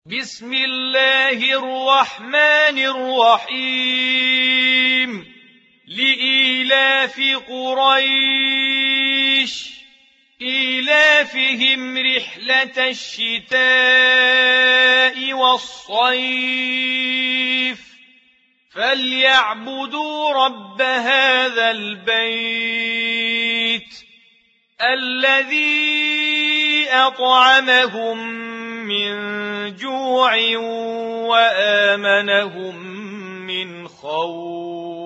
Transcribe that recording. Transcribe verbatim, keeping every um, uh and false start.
بسم الله الرحمن الرحيم لإيلاف قريش إيلافهم رحلة الشتاء والصيف فليعبدوا رب هذا البيت الذي أطعمهم من جوع وآمنهم من خوف.